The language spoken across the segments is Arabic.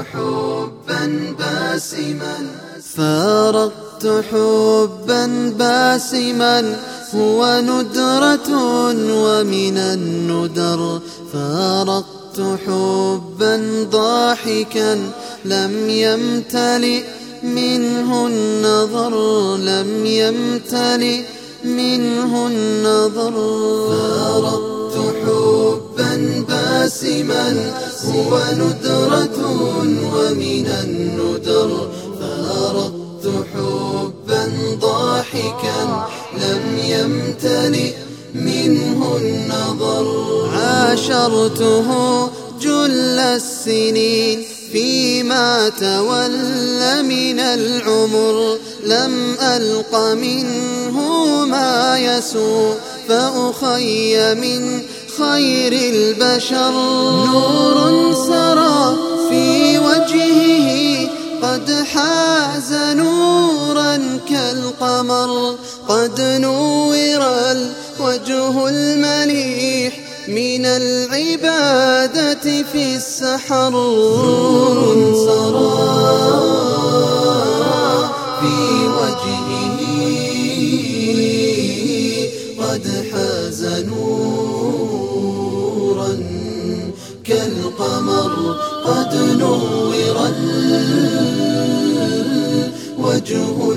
فارقت حبا باسما هو ندرة ومن الندر. فارقت حبا ضاحكا لم يمتلئ منه النظر، لم يمتلئ منه النظر. فارقت حبا باسما هو ندرة ومن الندر. فارقت حبا ضاحكا لم يمتلئ منه النظر. عاشرته جل السنين فيما تولى من العمر، لم ألق منه ما يسوء فأخي من خير البشر. نور سرى في وجهه قد حاز نورا كالقمر، قد نور الوجه المليح من العبادة في السحر. نور سرى في وجهه قد حاز نورا كالقمر، قد نور الوجه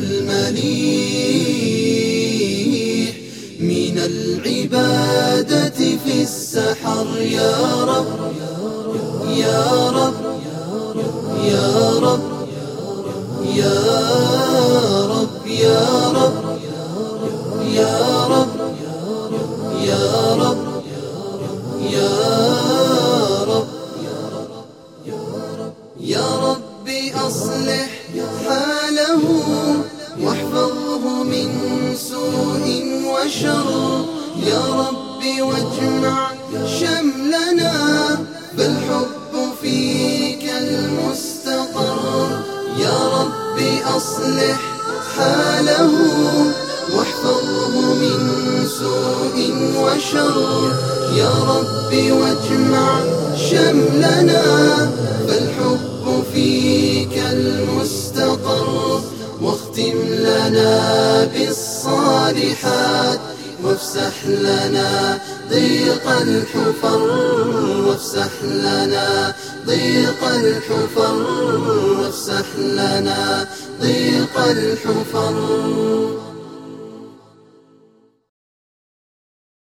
المليح من العبادة في السحر. يا رب يا رب يا رب يا رب يا رب يا رب يا رب يا رب يا رب أصلح حاله واحفظه من سوء وشر. يا رب واجمع شملنا فالحب فيك المستقر. يا رب أصلح حاله واحفظه من سوء وشر. يا رب واجمع شملنا فالحب فيك المستقر. واختم لنا بالصالحات وافسح لنا ضيق الحفر. وافسح لنا ضيق الحفر. وافسح لنا ضيق الحفر.